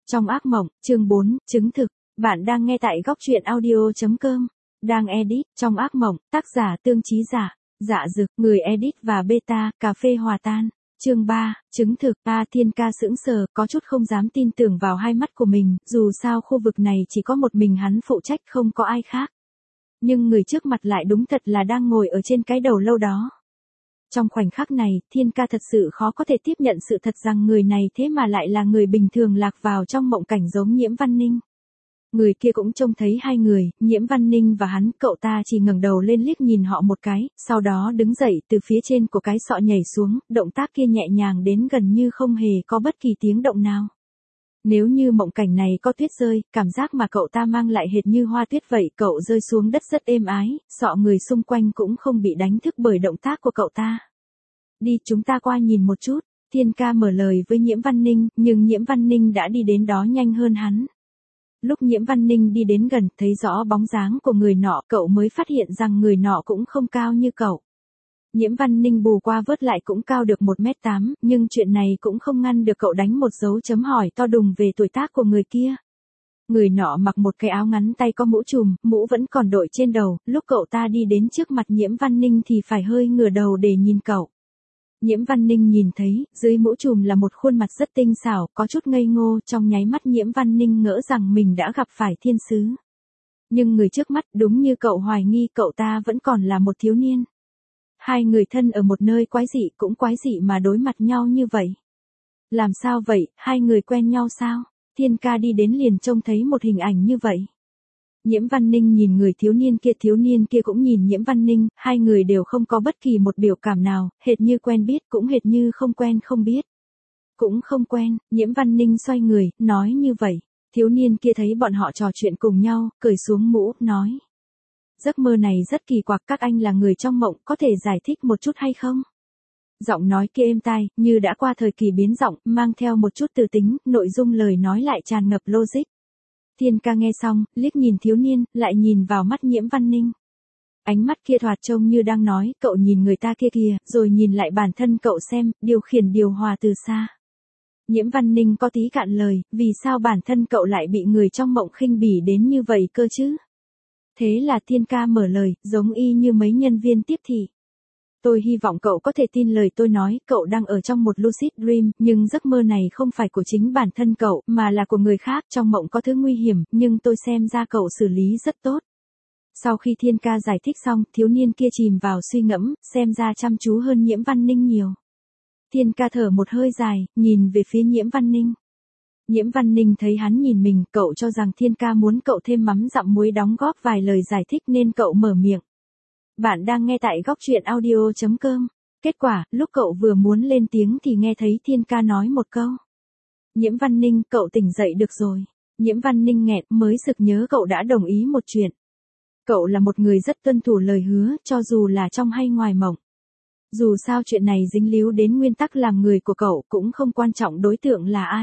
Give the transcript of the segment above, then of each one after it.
Trong ác mộng, chương 4, chứng thực. Bạn đang nghe tại góc truyện audio.com. Đang edit, trong ác mộng, tác giả Tương Chí Giả, Dạ Dực, người edit và beta, cà phê hòa tan. Chương 3, chứng thực. Thiên Ca sững sờ, có chút không dám tin tưởng vào hai mắt của mình, dù sao khu vực này chỉ có một mình hắn phụ trách, không có ai khác. Nhưng người trước mặt lại đúng thật là đang ngồi ở trên cái đầu lâu đó. Trong khoảnh khắc này, Thiên Ca thật sự khó có thể tiếp nhận sự thật rằng người này thế mà lại là người bình thường lạc vào trong mộng cảnh giống Nhiễm Văn Ninh. Người kia cũng trông thấy hai người, Nhiễm Văn Ninh và hắn, cậu ta chỉ ngẩng đầu lên liếc nhìn họ một cái, sau đó đứng dậy từ phía trên của cái sọ nhảy xuống, động tác kia nhẹ nhàng đến gần như không hề có bất kỳ tiếng động nào. Nếu như mộng cảnh này có tuyết rơi, cảm giác mà cậu ta mang lại hệt như hoa tuyết vậy, cậu rơi xuống đất rất êm ái, sọ người xung quanh cũng không bị đánh thức bởi động tác của cậu ta. Đi, chúng ta qua nhìn một chút, Thiên Ca mở lời với Nhiễm Văn Ninh, nhưng Nhiễm Văn Ninh đã đi đến đó nhanh hơn hắn. Lúc Nhiễm Văn Ninh đi đến gần, thấy rõ bóng dáng của người nọ, cậu mới phát hiện rằng người nọ cũng không cao như cậu. Nhiễm Văn Ninh bù qua vớt lại cũng cao được 1m8, nhưng chuyện này cũng không ngăn được cậu đánh một dấu chấm hỏi to đùng về tuổi tác của người kia. Người nọ mặc một cái áo ngắn tay có mũ trùm, mũ vẫn còn đội trên đầu, lúc cậu ta đi đến trước mặt Nhiễm Văn Ninh thì phải hơi ngửa đầu để nhìn cậu. Nhiễm Văn Ninh nhìn thấy, dưới mũ trùm là một khuôn mặt rất tinh xảo, có chút ngây ngô, trong nháy mắt Nhiễm Văn Ninh ngỡ rằng mình đã gặp phải thiên sứ. Nhưng người trước mắt, đúng như cậu hoài nghi, cậu ta vẫn còn là một thiếu niên. Hai người thân ở một nơi quái dị, cũng quái dị mà đối mặt nhau như vậy. Làm sao vậy, hai người quen nhau sao? Thiên Ca đi đến liền trông thấy một hình ảnh như vậy. Nhiễm Văn Ninh nhìn người thiếu niên kia cũng nhìn Nhiễm Văn Ninh, hai người đều không có bất kỳ một biểu cảm nào, hệt như quen biết cũng hệt như không quen không biết. Cũng không quen, Nhiễm Văn Ninh xoay người, nói như vậy. Thiếu niên kia thấy bọn họ trò chuyện cùng nhau, cởi xuống mũ, nói. Giấc mơ này rất kỳ quặc, các anh là người trong mộng, có thể giải thích một chút hay không? Giọng nói kia êm tai, như đã qua thời kỳ biến giọng, mang theo một chút từ tính, nội dung lời nói lại tràn ngập logic. Thiên Ca nghe xong, liếc nhìn thiếu niên, lại nhìn vào mắt Nhiễm Văn Ninh. Ánh mắt kia thoạt trông như đang nói, cậu nhìn người ta kia kìa, rồi nhìn lại bản thân cậu xem, điều khiển điều hòa từ xa. Nhiễm Văn Ninh có tí cạn lời, vì sao bản thân cậu lại bị người trong mộng khinh bỉ đến như vậy cơ chứ? Thế là Thiên Ca mở lời, giống y như mấy nhân viên tiếp thị. Tôi hy vọng cậu có thể tin lời tôi nói, cậu đang ở trong một lucid dream, nhưng giấc mơ này không phải của chính bản thân cậu, mà là của người khác, trong mộng có thứ nguy hiểm, nhưng tôi xem ra cậu xử lý rất tốt. Sau khi Thiên Ca giải thích xong, thiếu niên kia chìm vào suy ngẫm, xem ra chăm chú hơn Nhiễm Văn Ninh nhiều. Thiên Ca thở một hơi dài, nhìn về phía Nhiễm Văn Ninh. Nhiễm Văn Ninh thấy hắn nhìn mình, cậu cho rằng Thiên Ca muốn cậu thêm mắm dặm muối đóng góp vài lời giải thích nên cậu mở miệng. Bạn đang nghe tại góc truyện audio.com. Kết quả, lúc cậu vừa muốn lên tiếng thì nghe thấy Thiên Ca nói một câu. Nhiễm Văn Ninh, cậu tỉnh dậy được rồi. Nhiễm Văn Ninh nghẹn, mới sực nhớ cậu đã đồng ý một chuyện. Cậu là một người rất tuân thủ lời hứa, cho dù là trong hay ngoài mộng. Dù sao chuyện này dính líu đến nguyên tắc làm người của cậu, cũng không quan trọng đối tượng là ai.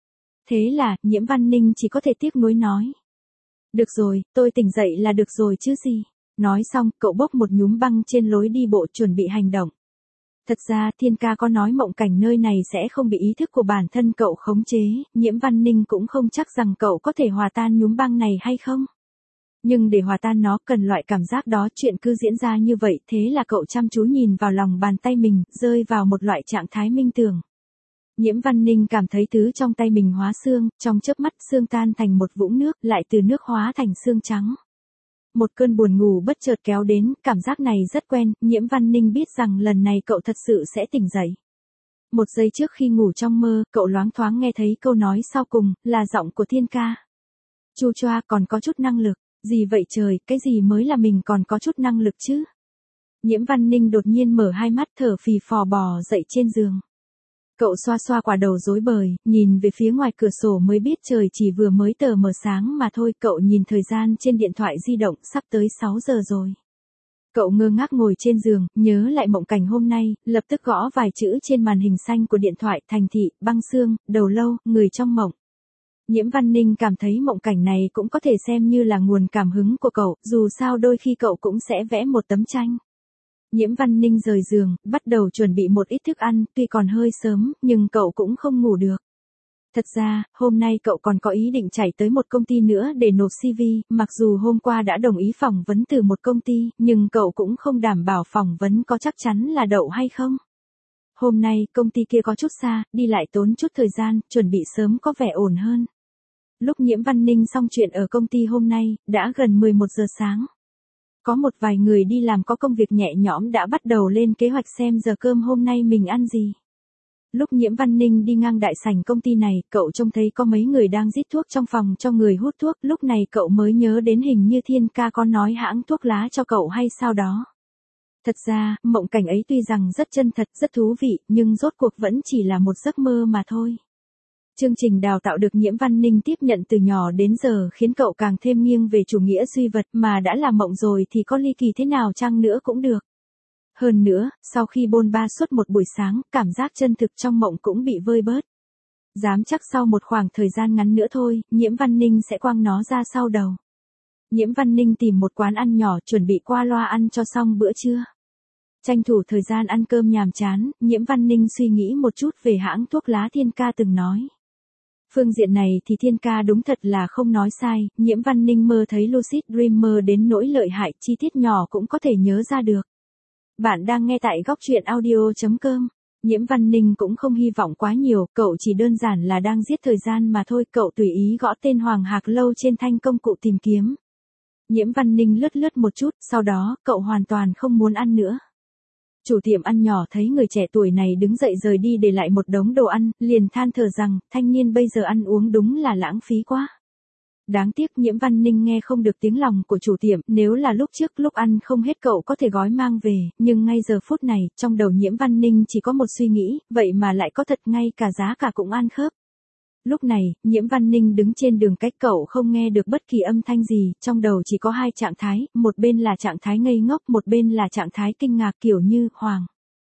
Thế là, Nhiễm Văn Ninh chỉ có thể tiếc nuối nói. Được rồi, tôi tỉnh dậy là được rồi chứ gì. Nói xong, cậu bốc một nhúm băng trên lối đi bộ chuẩn bị hành động. Thật ra, Thiên Ca có nói mộng cảnh nơi này sẽ không bị ý thức của bản thân cậu khống chế, Nhiễm Văn Ninh cũng không chắc rằng cậu có thể hòa tan nhúm băng này hay không. Nhưng để hòa tan nó, cần loại cảm giác đó, chuyện cứ diễn ra như vậy, thế là cậu chăm chú nhìn vào lòng bàn tay mình, rơi vào một loại trạng thái minh tưởng. Nhiễm Văn Ninh cảm thấy thứ trong tay mình hóa xương, trong chớp mắt xương tan thành một vũng nước, lại từ nước hóa thành xương trắng. Một cơn buồn ngủ bất chợt kéo đến, cảm giác này rất quen, Nhiễm Văn Ninh biết rằng lần này cậu thật sự sẽ tỉnh dậy. Một giây trước khi ngủ trong mơ, cậu loáng thoáng nghe thấy câu nói sau cùng, là giọng của Thiên Ca. Chu choa, còn có chút năng lực, gì vậy trời, cái gì mới là mình còn có chút năng lực chứ? Nhiễm Văn Ninh đột nhiên mở hai mắt, thở phì phò bò dậy trên giường. Cậu xoa xoa quả đầu rối bời, nhìn về phía ngoài cửa sổ mới biết trời chỉ vừa mới tờ mờ sáng mà thôi. Cậu nhìn thời gian trên điện thoại di động, sắp tới 6 giờ rồi. Cậu ngơ ngác ngồi trên giường, nhớ lại mộng cảnh hôm nay, lập tức gõ vài chữ trên màn hình xanh của điện thoại, thành thị, băng xương, đầu lâu, người trong mộng. Nhiễm Văn Ninh cảm thấy mộng cảnh này cũng có thể xem như là nguồn cảm hứng của cậu, dù sao đôi khi cậu cũng sẽ vẽ một tấm tranh. Nhiễm Văn Ninh rời giường, bắt đầu chuẩn bị một ít thức ăn, tuy còn hơi sớm, nhưng cậu cũng không ngủ được. Thật ra, hôm nay cậu còn có ý định chạy tới một công ty nữa để nộp CV, mặc dù hôm qua đã đồng ý phỏng vấn từ một công ty, nhưng cậu cũng không đảm bảo phỏng vấn có chắc chắn là đậu hay không. Hôm nay, công ty kia có chút xa, đi lại tốn chút thời gian, chuẩn bị sớm có vẻ ổn hơn. Lúc Nhiễm Văn Ninh xong chuyện ở công ty hôm nay, đã gần 11 giờ sáng. Có một vài người đi làm có công việc nhẹ nhõm đã bắt đầu lên kế hoạch xem giờ cơm hôm nay mình ăn gì. Lúc Nhiễm Văn Ninh đi ngang đại sảnh công ty này, cậu trông thấy có mấy người đang rít thuốc trong phòng cho người hút thuốc, lúc này cậu mới nhớ đến hình như Thiên Ca có nói hãng thuốc lá cho cậu hay sao đó. Thật ra, mộng cảnh ấy tuy rằng rất chân thật, rất thú vị, nhưng rốt cuộc vẫn chỉ là một giấc mơ mà thôi. Chương trình đào tạo được Nhiễm Văn Ninh tiếp nhận từ nhỏ đến giờ khiến cậu càng thêm nghiêng về chủ nghĩa duy vật, mà đã là mộng rồi thì có ly kỳ thế nào chăng nữa cũng được. Hơn nữa, sau khi bôn ba suốt một buổi sáng, cảm giác chân thực trong mộng cũng bị vơi bớt. Dám chắc sau một khoảng thời gian ngắn nữa thôi, Nhiễm Văn Ninh sẽ quăng nó ra sau đầu. Nhiễm Văn Ninh tìm một quán ăn nhỏ chuẩn bị qua loa ăn cho xong bữa trưa. Tranh thủ thời gian ăn cơm nhàm chán, Nhiễm Văn Ninh suy nghĩ một chút về hãng thuốc lá Thiên Ca từng nói. Phương diện này thì Thiên Ca đúng thật là không nói sai, Nhiễm Văn Ninh mơ thấy Lucid Dreamer đến nỗi lợi hại, chi tiết nhỏ cũng có thể nhớ ra được. Bạn đang nghe tại góc truyện audio.com. Nhiễm Văn Ninh cũng không hy vọng quá nhiều, cậu chỉ đơn giản là đang giết thời gian mà thôi, cậu tùy ý gõ tên Hoàng Hạc Lâu trên thanh công cụ tìm kiếm. Nhiễm Văn Ninh lướt lướt một chút, sau đó, cậu hoàn toàn không muốn ăn nữa. Chủ tiệm ăn nhỏ thấy người trẻ tuổi này đứng dậy rời đi để lại một đống đồ ăn, liền than thở rằng, thanh niên bây giờ ăn uống đúng là lãng phí quá. Đáng tiếc Nhiễm Văn Ninh nghe không được tiếng lòng của chủ tiệm, nếu là lúc trước lúc ăn không hết cậu có thể gói mang về, nhưng ngay giờ phút này, trong đầu Nhiễm Văn Ninh chỉ có một suy nghĩ, vậy mà lại có thật ngay cả giá cả cũng ăn khớp. Lúc này, Nhiễm Văn Ninh đứng trên đường cách cậu không nghe được bất kỳ âm thanh gì, trong đầu chỉ có hai trạng thái, một bên là trạng thái ngây ngốc, một bên là trạng thái kinh ngạc kiểu như, Hoàng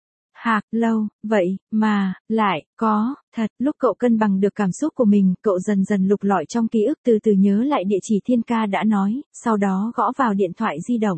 Hạc Lâu, vậy, mà, lại, có, thật, lúc cậu cân bằng được cảm xúc của mình, cậu dần dần lục lọi trong ký ức từ từ nhớ lại địa chỉ Thiên Ca đã nói, sau đó gõ vào điện thoại di động.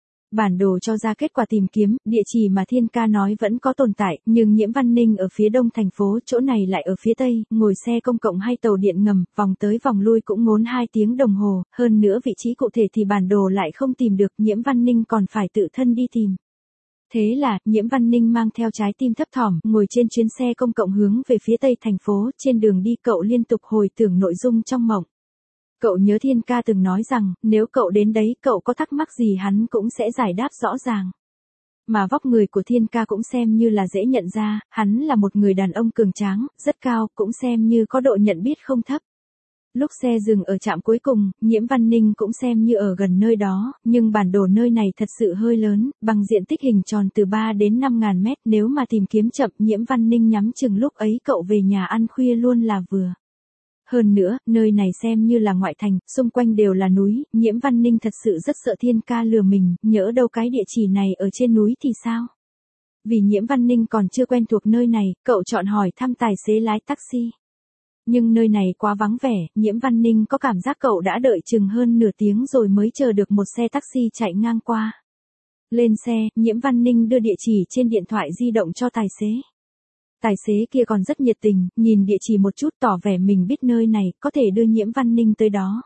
Bản đồ cho ra kết quả tìm kiếm, địa chỉ mà Thiên Ca nói vẫn có tồn tại, nhưng Nhiễm Văn Ninh ở phía đông thành phố, chỗ này lại ở phía tây, ngồi xe công cộng hay tàu điện ngầm, vòng tới vòng lui cũng ngốn 2 tiếng đồng hồ, hơn nữa vị trí cụ thể thì bản đồ lại không tìm được, Nhiễm Văn Ninh còn phải tự thân đi tìm. Thế là, Nhiễm Văn Ninh mang theo trái tim thấp thỏm, ngồi trên chuyến xe công cộng hướng về phía tây thành phố, trên đường đi cậu liên tục hồi tưởng nội dung trong mộng. Cậu nhớ Thiên Ca từng nói rằng, nếu cậu đến đấy cậu có thắc mắc gì hắn cũng sẽ giải đáp rõ ràng. Mà vóc người của Thiên Ca cũng xem như là dễ nhận ra, hắn là một người đàn ông cường tráng, rất cao, cũng xem như có độ nhận biết không thấp. Lúc xe dừng ở trạm cuối cùng, Nhiễm Văn Ninh cũng xem như ở gần nơi đó, nhưng bản đồ nơi này thật sự hơi lớn, bằng diện tích hình tròn từ 3 đến 5.000 mét, nếu mà tìm kiếm chậm Nhiễm Văn Ninh nhắm chừng lúc ấy cậu về nhà ăn khuya luôn là vừa. Hơn nữa, nơi này xem như là ngoại thành, xung quanh đều là núi, Nhiễm Văn Ninh thật sự rất sợ Thiên Ca lừa mình, nhỡ đâu cái địa chỉ này ở trên núi thì sao? Vì Nhiễm Văn Ninh còn chưa quen thuộc nơi này, cậu chọn hỏi thăm tài xế lái taxi. Nhưng nơi này quá vắng vẻ, Nhiễm Văn Ninh có cảm giác cậu đã đợi chừng hơn nửa tiếng rồi mới chờ được một xe taxi chạy ngang qua. Lên xe, Nhiễm Văn Ninh đưa địa chỉ trên điện thoại di động cho tài xế. Tài xế kia còn rất nhiệt tình, nhìn địa chỉ một chút tỏ vẻ mình biết nơi này, có thể đưa Nhiễm Văn Ninh tới đó.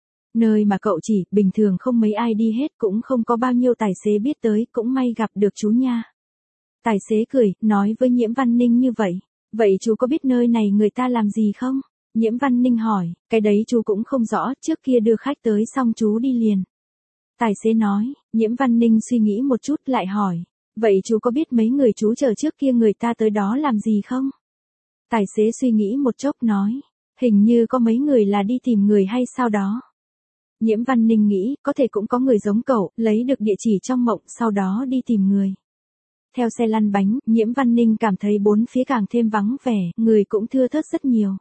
Nơi mà cậu chỉ, bình thường không mấy ai đi hết, cũng không có bao nhiêu tài xế biết tới, cũng may gặp được chú nha. Tài xế cười, nói với Nhiễm Văn Ninh như vậy. Vậy chú có biết nơi này người ta làm gì không? Nhiễm Văn Ninh hỏi, cái đấy chú cũng không rõ, trước kia đưa khách tới xong chú đi liền. Tài xế nói, Nhiễm Văn Ninh suy nghĩ một chút lại hỏi, vậy chú có biết mấy người chú chờ trước kia người ta tới đó làm gì không? Tài xế suy nghĩ một chốc nói, hình như có mấy người là đi tìm người hay sao đó. Nhiễm Văn Ninh nghĩ, có thể cũng có người giống cậu, lấy được địa chỉ trong mộng, sau đó đi tìm người. Theo xe lăn bánh, Nhiễm Văn Ninh cảm thấy bốn phía càng thêm vắng vẻ, người cũng thưa thớt rất nhiều.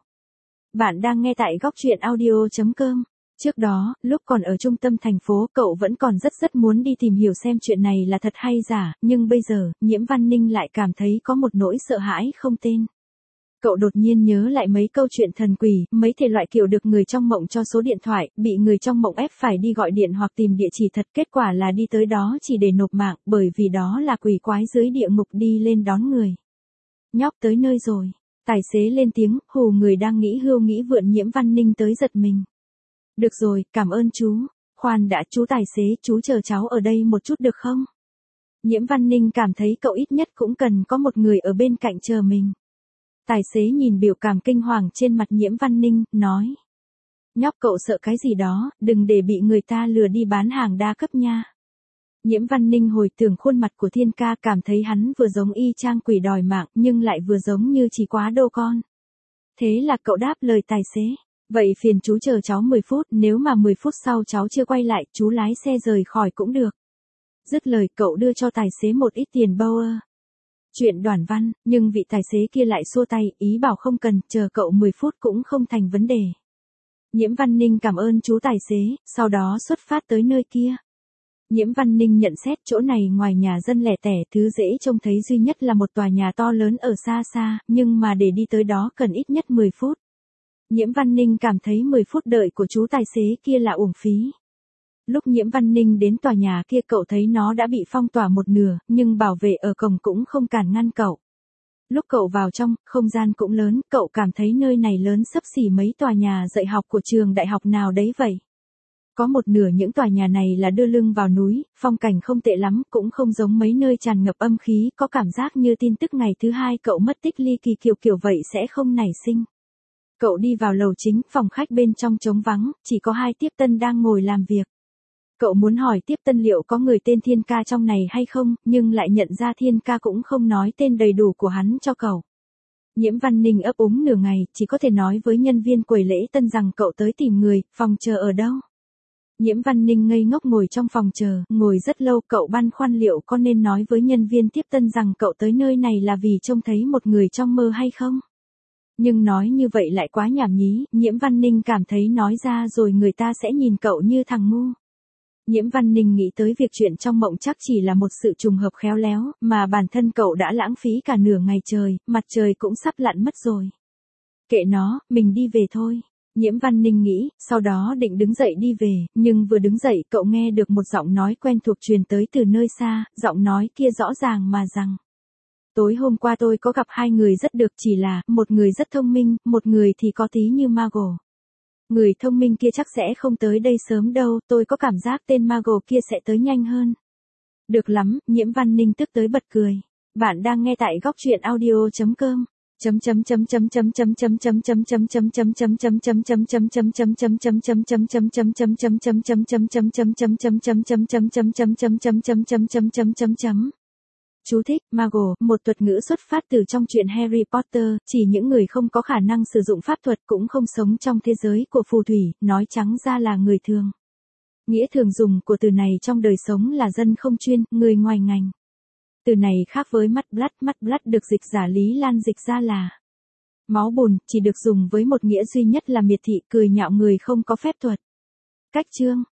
Bạn đang nghe tại góc truyện audio.com. Trước đó, lúc còn ở trung tâm thành phố, cậu vẫn còn rất muốn đi tìm hiểu xem chuyện này là thật hay giả, nhưng bây giờ, Nhiễm Văn Ninh lại cảm thấy có một nỗi sợ hãi không tên. Cậu đột nhiên nhớ lại mấy câu chuyện thần quỷ, mấy thể loại kiểu được người trong mộng cho số điện thoại, bị người trong mộng ép phải đi gọi điện hoặc tìm địa chỉ thật, kết quả là đi tới đó chỉ để nộp mạng, bởi vì đó là quỷ quái dưới địa ngục đi lên đón người. Nhóc tới nơi rồi. Tài xế lên tiếng, hù người đang nghĩ hưu nghĩ vượn Nhiễm Văn Ninh tới giật mình. Được rồi, cảm ơn chú. Khoan đã, chú tài xế, chú chờ cháu ở đây một chút được không? Nhiễm Văn Ninh cảm thấy cậu ít nhất cũng cần có một người ở bên cạnh chờ mình. Tài xế nhìn biểu cảm kinh hoàng trên mặt Nhiễm Văn Ninh, nói. Nhóc cậu sợ cái gì đó, đừng để bị người ta lừa đi bán hàng đa cấp nha. Nhiễm Văn Ninh hồi tưởng khuôn mặt của Thiên Ca, cảm thấy hắn vừa giống y chang quỷ đòi mạng nhưng lại vừa giống như chỉ quá đô con. Thế là cậu đáp lời tài xế. Vậy phiền chú chờ cháu 10 phút, nếu mà 10 phút sau cháu chưa quay lại, chú lái xe rời khỏi cũng được. Dứt lời cậu đưa cho tài xế một ít tiền Bauer. Chuyện Đoàn Văn, nhưng vị tài xế kia lại xua tay, ý bảo không cần, chờ cậu 10 phút cũng không thành vấn đề. Nhiễm Văn Ninh cảm ơn chú tài xế, sau đó xuất phát tới nơi kia. Nhiễm Văn Ninh nhận xét chỗ này ngoài nhà dân lẻ tẻ, thứ dễ trông thấy duy nhất là một tòa nhà to lớn ở xa xa, nhưng mà để đi tới đó cần ít nhất 10 phút. Nhiễm Văn Ninh cảm thấy 10 phút đợi của chú tài xế kia là uổng phí. Lúc Nhiễm Văn Ninh đến tòa nhà kia cậu thấy nó đã bị phong tỏa một nửa, nhưng bảo vệ ở cổng cũng không cản ngăn cậu. Lúc cậu vào trong, không gian cũng lớn, cậu cảm thấy nơi này lớn xấp xỉ mấy tòa nhà dạy học của trường đại học nào đấy vậy. Có một nửa những tòa nhà này là đưa lưng vào núi, phong cảnh không tệ lắm, cũng không giống mấy nơi tràn ngập âm khí, có cảm giác như tin tức ngày thứ hai cậu mất tích ly kỳ kiểu vậy sẽ không nảy sinh. Cậu đi vào lầu chính, phòng khách bên trong trống vắng, chỉ có 2 tiếp tân đang ngồi làm việc. Cậu muốn hỏi tiếp tân liệu có người tên Thiên Ca trong này hay không, nhưng lại nhận ra Thiên Ca cũng không nói tên đầy đủ của hắn cho cậu. Nhiễm Văn Ninh ấp úng nửa ngày, chỉ có thể nói với nhân viên quầy lễ tân rằng cậu tới tìm người, phòng chờ ở đâu. Nhiễm Văn Ninh ngây ngốc ngồi trong phòng chờ, ngồi rất lâu, cậu băn khoăn liệu có nên nói với nhân viên tiếp tân rằng cậu tới nơi này là vì trông thấy một người trong mơ hay không. Nhưng nói như vậy lại quá nhảm nhí, Nhiễm Văn Ninh cảm thấy nói ra rồi người ta sẽ nhìn cậu như thằng ngu. Nhiễm Văn Ninh nghĩ tới việc chuyện trong mộng chắc chỉ là một sự trùng hợp khéo léo, mà bản thân cậu đã lãng phí cả nửa ngày trời, mặt trời cũng sắp lặn mất rồi. Kệ nó, mình đi về thôi. Nhiễm Văn Ninh nghĩ, sau đó định đứng dậy đi về, nhưng vừa đứng dậy cậu nghe được một giọng nói quen thuộc truyền tới từ nơi xa, giọng nói kia rõ ràng mà rằng. Tối hôm qua tôi có gặp 2 người rất được, chỉ là, một người rất thông minh, một người thì có tí như Mago. Người thông minh kia chắc sẽ không tới đây sớm đâu, tôi có cảm giác tên Mago kia sẽ tới nhanh hơn. Được lắm, Nhiễm Văn Ninh tức tới bật cười. Bạn đang nghe tại góc truyện audio.com. Chú thích, Mago, một thuật ngữ xuất phát từ trong truyện Harry Potter, chỉ những người không có khả năng sử dụng pháp thuật cũng không sống trong thế giới của phù thủy, nói trắng ra là người thường. Nghĩa thường dùng của từ này trong đời sống là dân không chuyên, người ngoài ngành. Từ này khác với mắt blood được dịch giả Lý Lan dịch ra là máu bùn, chỉ được dùng với một nghĩa duy nhất là miệt thị, cười nhạo người không có phép thuật. Cách chương